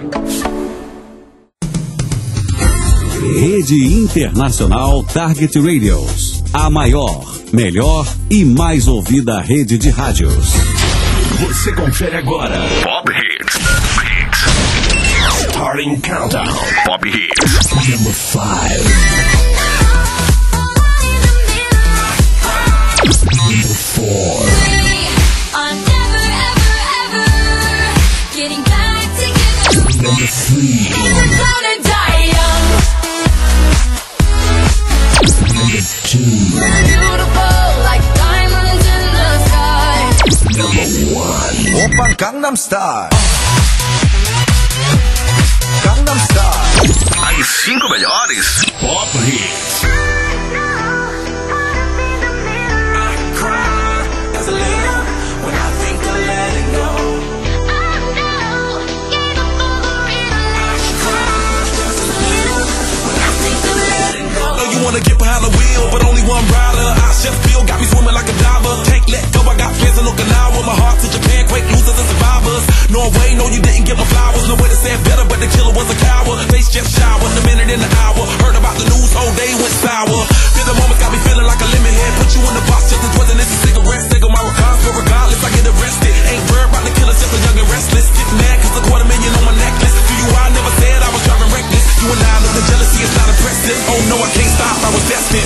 Rede Internacional Target Radios. A maior, melhor e mais ouvida rede de rádios. Você confere agora Pop Hits. Starting Countdown. Pop Hits. Number 5. Number 4. I'm never, ever, ever getting back together. Number 3. Gonna die young. Number 2. Beautiful like diamonds in the sky. Number 1. Oppa Gangnam Style. Gangnam Style. As 5 melhores Pop Hits. Wanna get behind the wheel, but only one rider. I just feel got me swimming like a diver. Can't let go, I got friends in Okinawa. My heart to Japan, quake losers and survivors. Norway, no, you didn't get my flowers. No way to say it better, but the killer was a coward. Face just showered, a minute in the hour. Heard about the news, whole day went sour. Feel the moment got me feeling like a lemon head. Put you in the box, just as wasn't this a cigarette. Take on my regards, but regardless, I get arrested. Ain't worried about the killers, just a young and restless. Get mad, cause a $250,000 on my necklace. To you, I never said I was driving reckless. You and I know the jealousy is not impressive. Oh no, I can't stop, I was destined.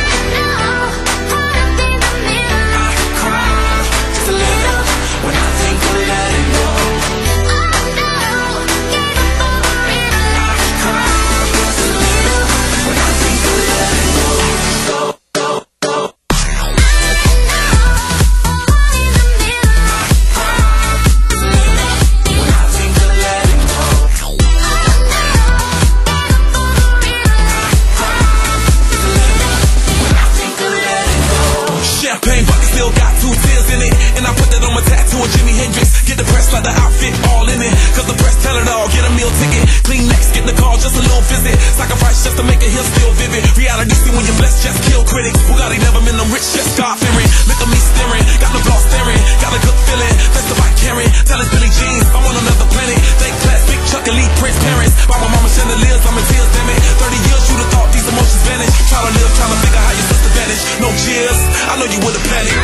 Like the outfit all in it, cause the press tell it all. Get a meal ticket, clean next, get the call, just a little visit. Sacrifice just to make it here still vivid. Reality see when you're blessed, just kill critics. Bugatti never been them rich, just God fearing. Look at me staring, got the block staring. Got a good feeling, that's the bike carrying. Tell us Billy Jeans, I'm on another planet. Fake class, big Chuck, elite Prince parents. By my mama chandeliers, I'm in tears, damn it. 30 years, you'd have thought these emotions vanished. Try to live, trying to figure how your sister vanished. No cheers, I know you would have panicked.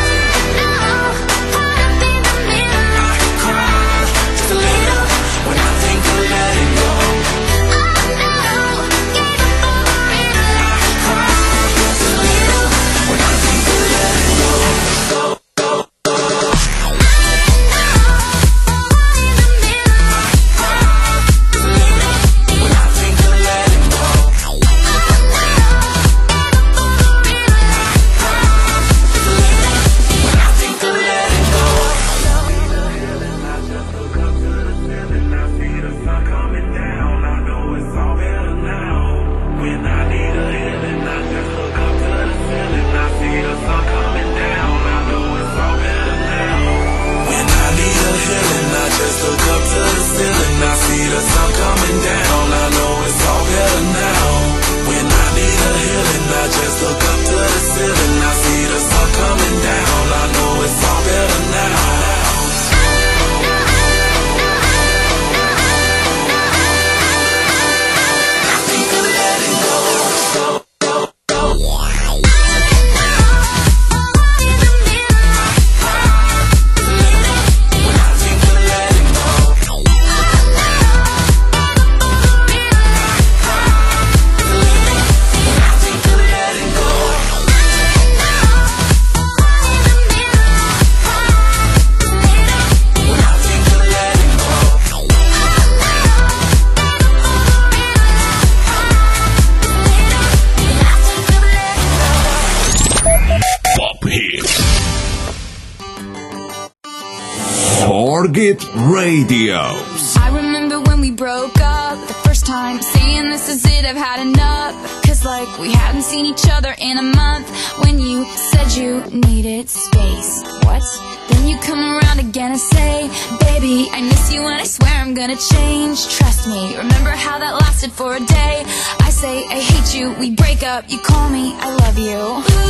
Target Radio. I remember when we broke up the first time, saying this is it, I've had enough. Cause like we hadn't seen each other in a month. When you said you needed space, what? Then you come around again and say, baby, I miss you and I swear I'm gonna change. Trust me, remember how that lasted for a day. I say I hate you, we break up, you call me, I love you.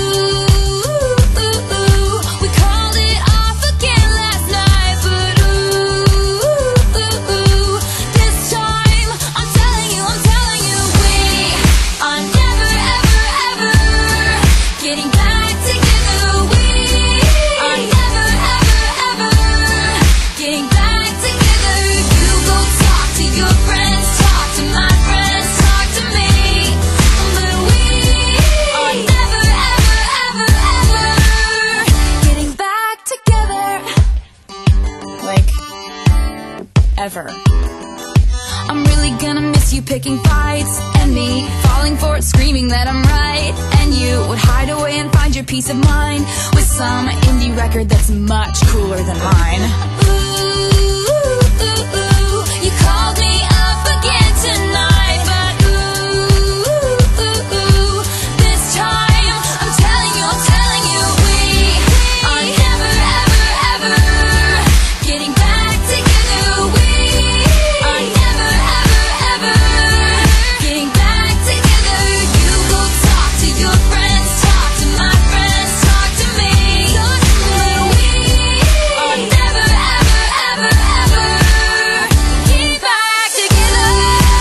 Ooh, ooh, ooh, ooh. We called it off again last night, but ooh, ooh, ooh, this time ever. I'm really gonna miss you picking fights, and me falling for it, screaming that I'm right. And you would hide away and find your peace of mind with some indie record that's much cooler than mine. Ooh, ooh, ooh, you called me up again tonight, but ooh, ooh, ooh, this time I'm telling you we are never, ever, ever getting back together. We are never, ever, ever getting back together. You go talk to your friends, talk to my friends, talk to me. But we are never, ever, ever, ever getting back together.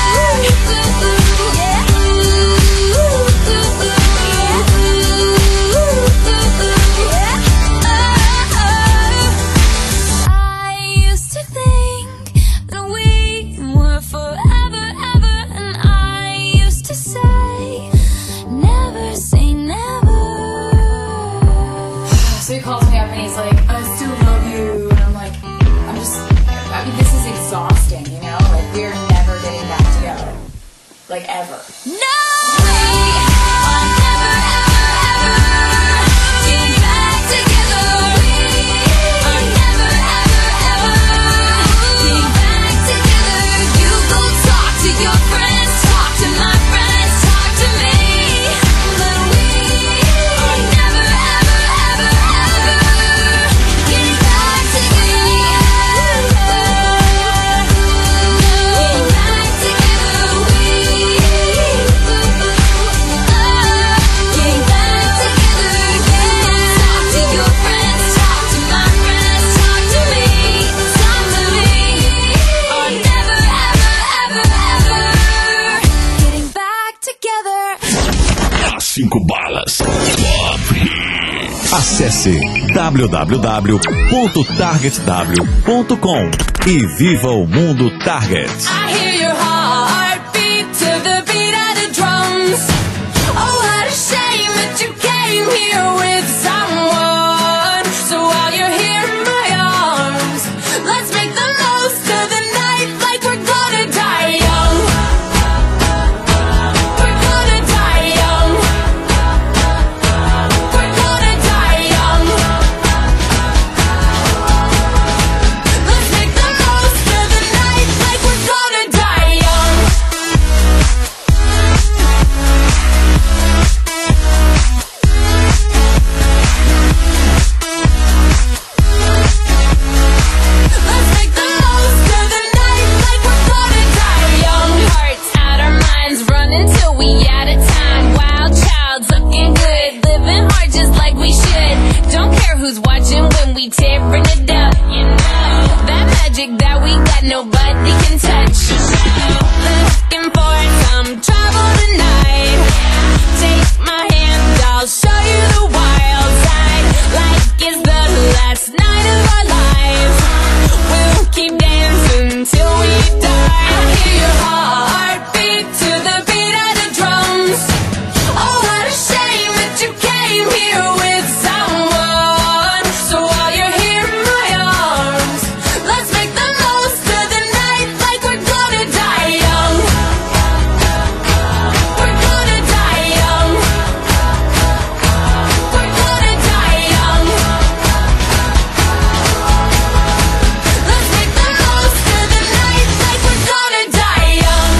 I used to think that we were forever, ever, and I used to say, never say never. So he calls me up and he's like, I still love you. And I'm like, I mean, this is exhausting, you know? Like, we're never getting back together. Like, ever. No! We are never, ever, ever getting back together. We are never, ever, ever getting back together. You go talk to your friends, talk to my friends, talk to me. But we are never, ever, ever, ever getting back together. Getting back together. Getting back together. Talk to your friends, talk to my friends, talk to me. Talk to me. Are never, ever, ever, ever getting back together. As 5 balas. Pop Hits. Acesse www.targetw.com e viva o mundo Target. I hear your heart beat to the beat of the drums. Oh, what a shame that you came here with someone. So while you're here in my arms, let's make the most of the night like we're gonna die young. We're gonna die young. We're gonna die young. Let's make the most of the night like we're gonna die young. Let's make the most of the night like we're gonna die young. Hearts out our minds, running till we out of time. Wild child, looking good, living hard just like we should. Don't care who's watching when we tearing it up. You know that magic that we got, nobody can touch. Looking for some trouble tonight. Take my hand, I'll show you the wild side. Like it's the last night of our lives. We'll keep dancing till we die. I hear your heart beat to the beat of the drums. Oh, what a shame that you came here with someone. So while you're here in my arms, let's make the most of the night like we're gonna die young. We're gonna die young. We're gonna die young. Let's make the most of the night like we're gonna die young.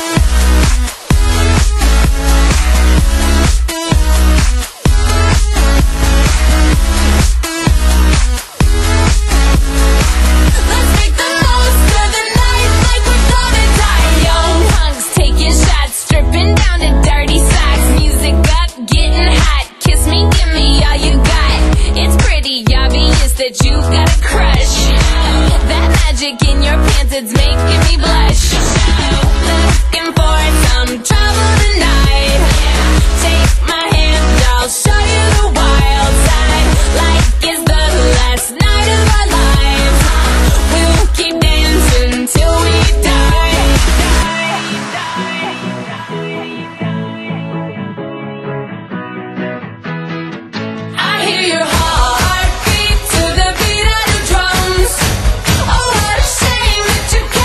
Let's make the most of the night like we're gonna die young. Punks taking shots, stripping down to dirty socks. Music up, getting hot. Kiss me, give me all you got. It's pretty obvious that you got a crush. That magic in your pants, it's making me blush. Looking for some trouble tonight. Take my hand, I'll show you the wild side. Like it's the last night of our lives. We'll keep dancing till we die. I hear your heart beat to the beat of the drums. Oh, what a shame that you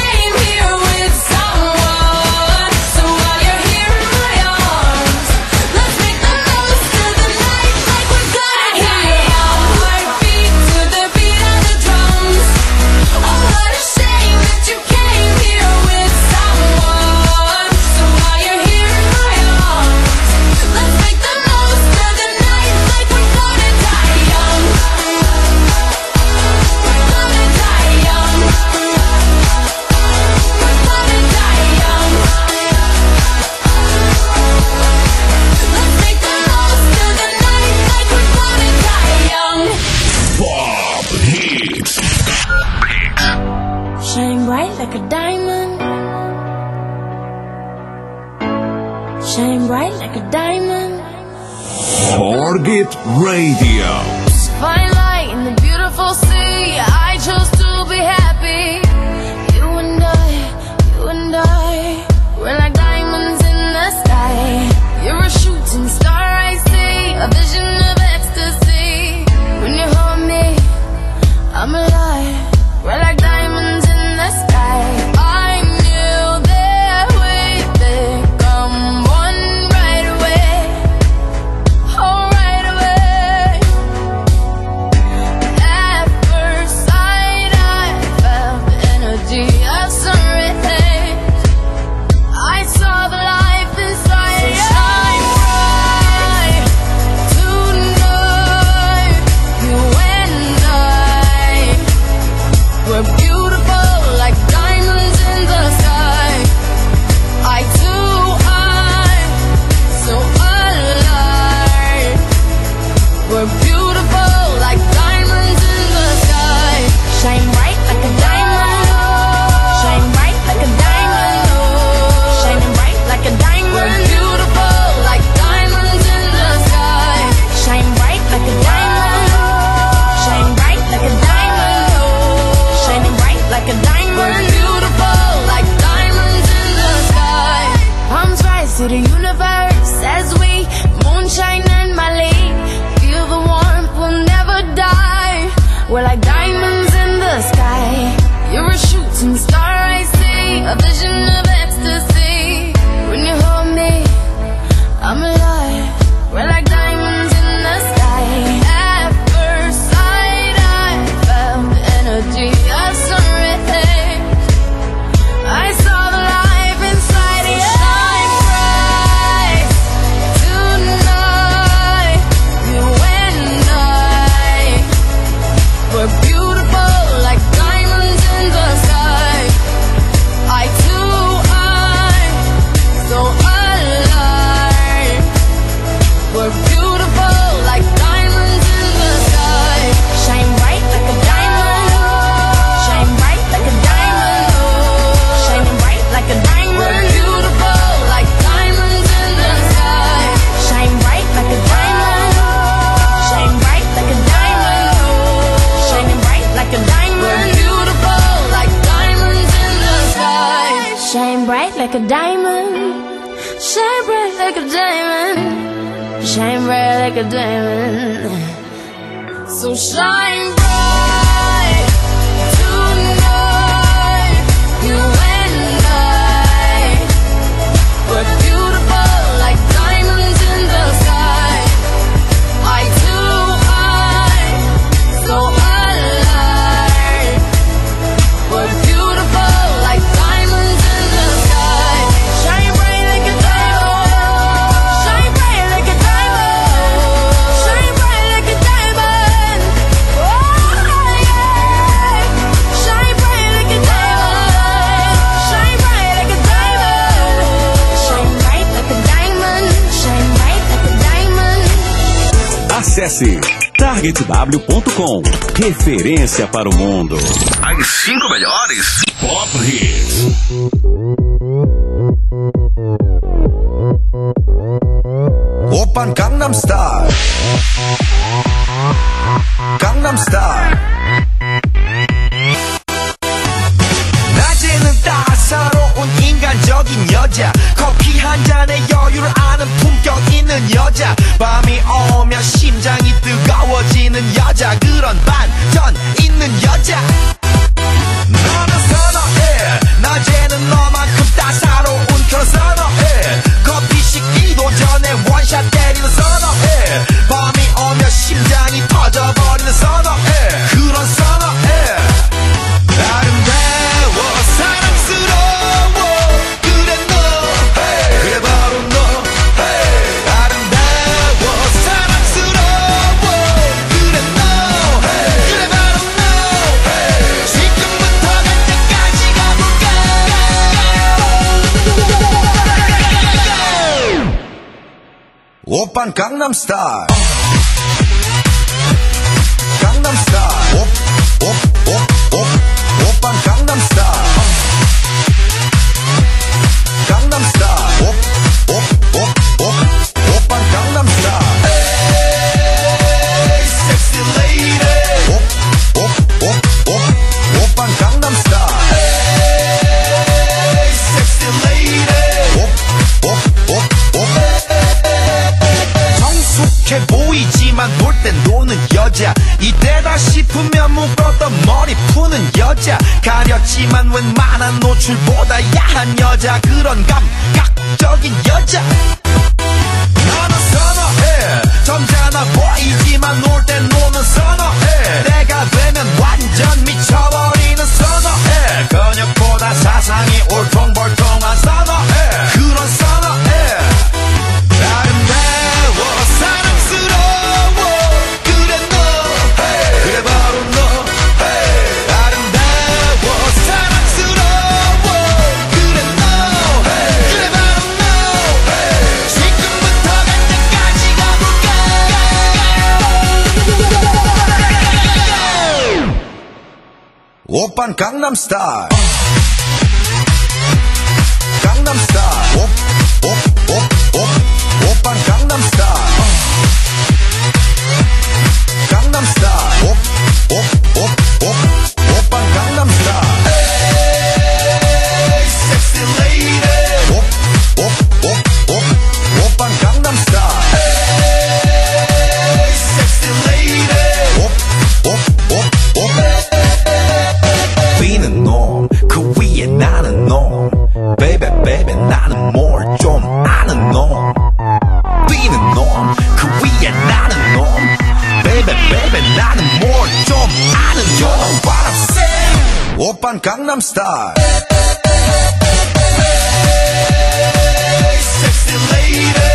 bright like a diamond. Shine bright like a diamond. Target Radio. Fine light in the beautiful sea. I chose to be happy. You and I, we're like diamonds in the sky. You're a shooting star, I see, a vision of ecstasy. When you hold me, I'm alive. We're like diamonds in the sky. I knew that we'd become one right away. Oh, right away. At first sight, I felt the energy of sun rays. I saw the life inside you. Shine bright tonight. You and I, we're beautiful like diamonds in the sky. Eye to eye, so alive. We're beautiful like diamonds in the sky. Shine bright like a diamond. Shine bright like a diamond. Shining bright like a diamond. We're beautiful like diamonds in the sky. Shine bright like a diamond. Shine bright like a diamond. Shining bright like a diamond. We're beautiful like diamonds in the sky. Palms rise to the universe as we moonshine and Mali. Feel the warmth, we'll never die. We're like diamonds in the sky. You're a shooting star, I see, a vision of ecstasy. When you hold me, I'm alive. We're like diamonds in the sky. At first sight, I felt the energy of sun rays. I saw the life inside you. Shine bright tonight. You and I, we're beautiful like diamonds in the sky. Eye to eye, so alive. We're beautiful like diamonds in the sky. Shine bright like a diamond. Shine bright like a diamond. Shining bright like a diamond. We're beautiful like diamonds in the sky. Shine bright like a diamond. Shine bright like a diamond. Shining bright like a diamond. We're beautiful like diamonds in the sky. Shine bright like a diamond. Shine bright like a diamond. Shine bright like a diamond. So shine bright tonight. You and I, we're beautiful like diamonds in the sky. Eye to eye, so alive. We're beautiful like diamonds in the sky. Shine bright like a diamond. Shine bright like a diamond. Shine bright like a diamond. Oh yeah. Shine bright like a diamond. Shine bright like a diamond. Shine bright like a diamond. Shine bright like a diamond. Acesse targetw.com. Referência para o mundo. As 5 melhores Pop Hits. 오빤 강남 스타일. 강남 스타일. 낮에는 따사로운 인간적인 여자. 커피 한 잔에 여유를 아는 품격 있는 여자. 밤이 오면 심장이 뜨거워지는 여자. 그런 반전 있는 여자. 너는 선호해. 낮에는 너만큼 따사로운 그런 선호해. 커피 식기도 전에 원샷 때리는 선호해. 밤이 오면 심장이 터져버리는 선호해. 그런 선호해. 아름다워 사랑스러워 그래 너 hey. 그래 바로 너 hey. 아름다워 사랑스러워 그래 너 hey. 그래 바로 너 hey. 지금부터 갈 때까지 가볼까 오빤 강남스타일 강남스타일 오빤 강남스타일 하지만 웬만한 노출보다 야한 여자 그런 감각적인 여자 너는 선어해 점잖아 보이지만 놀 땐 노는 선어해 내가 되면 완전 미쳐버리는 선어해 근육보다 사상이 울퉁불퉁한 선어해 그런 선어해 아름다워 사랑스러워 그래 너 그래 바로 너 아름다워 사랑스러워 그래 너 그래 바로 너 지금부터 갈 때까지 가볼까 오빤 강남스타일 강남스타일 오빤 강남스타일 강남스타일 오빤 강남스타일 Hey sexy lady 오빤 강남스타일 Hey sexy lady 비는 놈 그 위에 나는 놈 Baby baby 나는 뭘 좀 아는 놈 비는 놈 그 위에 나는 놈 Baby baby 나는 뭘 좀 아는 놈 You know what I'm saying 오빤 강남스타일 Hey sexy lady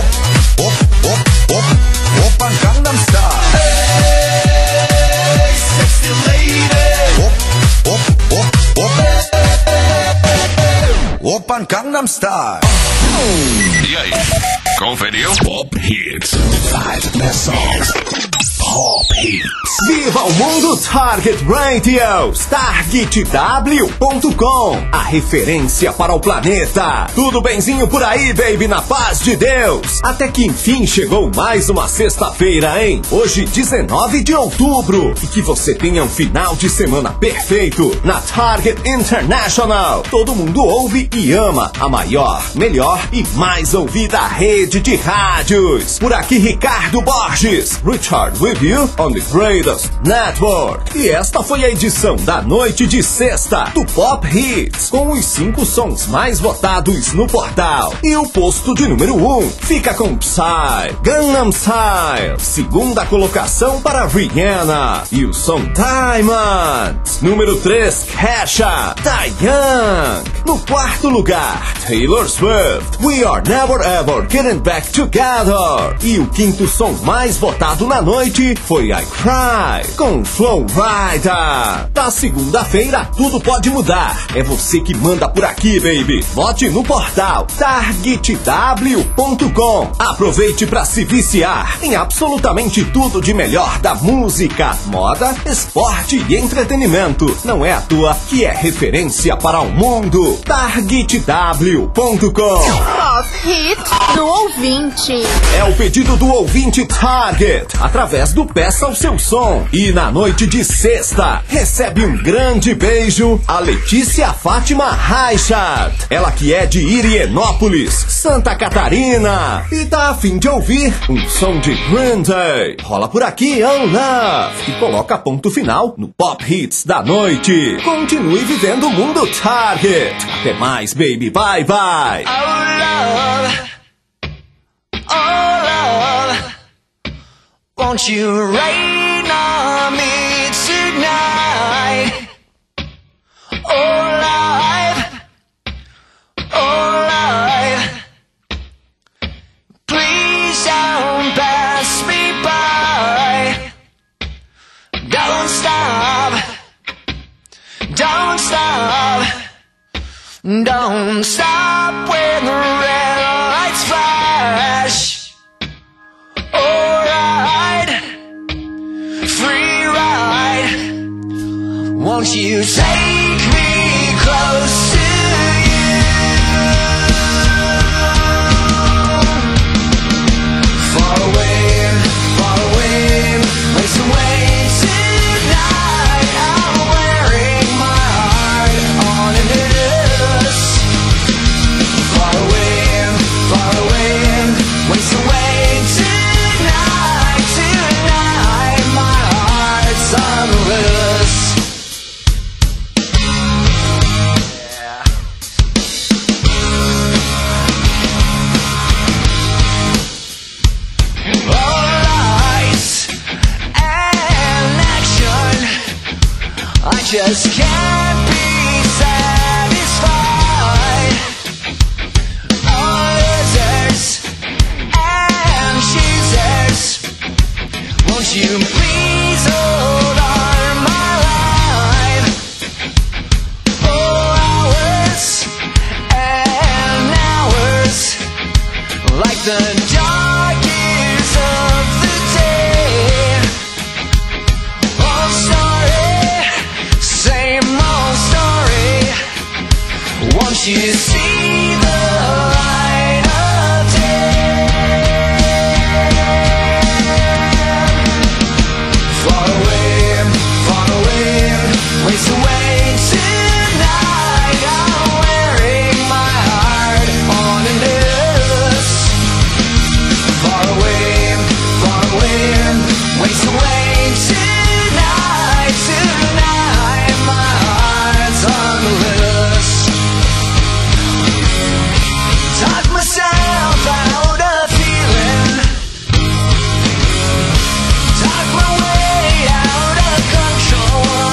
오빤 강남스타일 Hey sexy lady 오빤 강남스타일 E aí, conferiu? Pop Hits. 5 best songs. Pop Hits. Viva o mundo Target Radio! TargetW.com, a referência para o planeta. Tudo benzinho por aí, baby, na paz de Deus. Até que enfim chegou mais uma sexta-feira, hein? Hoje, 19 de outubro. E que você tenha um final de semana perfeito na Target International. Todo mundo ouve e ama a maior, melhor e mais ouvida rede de rádios. Por aqui, Ricardo Borges. Richard with you on the greatest network. E esta foi a edição da noite de sexta do Pop Hits, com os 5 sons mais votados no portal. E o posto de número 1 fica com Psy, Gangnam Style. Segunda colocação para Rihanna e o som Diamond. Número 3, Kesha, Taeyang. No quarto lugar, Taylor Swift, We Are Never Ever Getting Back Together. E o quinto som mais votado na noite foi I Cry, com Flow Rider. Da segunda-feira, tudo pode mudar. É você que manda por aqui, baby. Vote no portal TargetW.com. Aproveite para se viciar em absolutamente tudo de melhor da música, moda, esporte e entretenimento. Não é à toa que é referência para o mundo. TargetW.com. Pop Hits do ouvinte. É o pedido do ouvinte Target, através do Peça o Seu Som. E na noite de sexta, recebe um grande beijo a Letícia Fátima Reichardt. Ela que é de Irienópolis, Santa Catarina. E tá a fim de ouvir um som de Green Day. Rola por aqui, Oh Love, e coloca ponto final no Pop Hits da noite. Continue vivendo o mundo Target. Até mais, baby. Bye, bye. Oh love, won't you rain on me tonight? Oh life, please don't pass me by. Don't stop, don't stop, don't stop when the red lights flash. Free ride. Won't you take me close to you? Far away, waste away tonight. I'm wearing my heart on a noose. Far away, waste away tonight. Tonight, my heart's on loose. just can't be satisfied. Others and choosers, won't you please hold on my life? Oh, hours and hours, like the dark years of the day. Old story, same old story. Won't you see the light of day? Far away, waste away tonight. I'm wearing my heart on a noose. Far away, waste away tonight. Tonight, my heart's on the loose. Talk myself out of feeling. Talk my way out of control.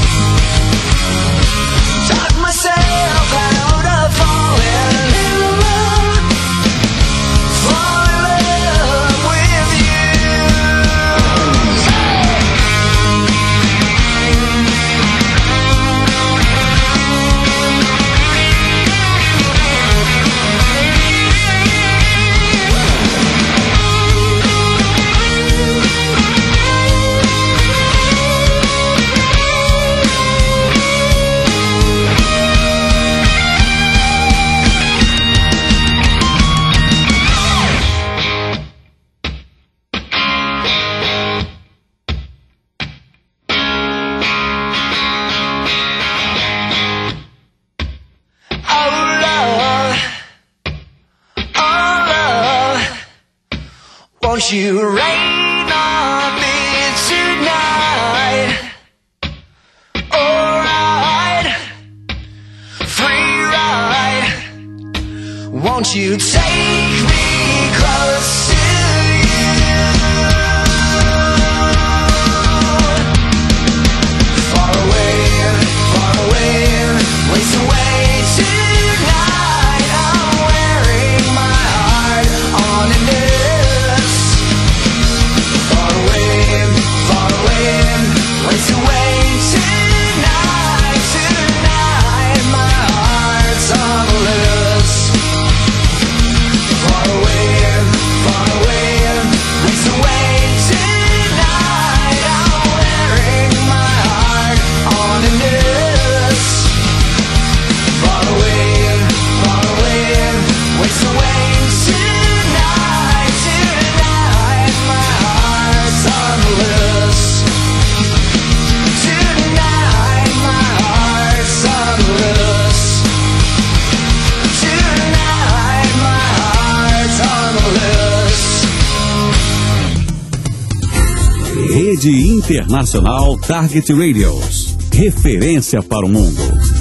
Talk myself out of falling in love. Fall in love with you. Oh love, won't you rain on me tonight? Alright, free ride. Won't you take me close to you? Far away, waste away tonight. I'm wearing my heart on a noose. Far away, waste away tonight. Tonight, my heart's on the loose. Far away, waste away tonight. I'm wearing my heart on a noose. Far away, waste away tonight. Tonight, my heart's on the loose. Tonight, my heart's on the loose. Tonight, my heart's on the loose. Rede Internacional Target Radios. Referência para o mundo.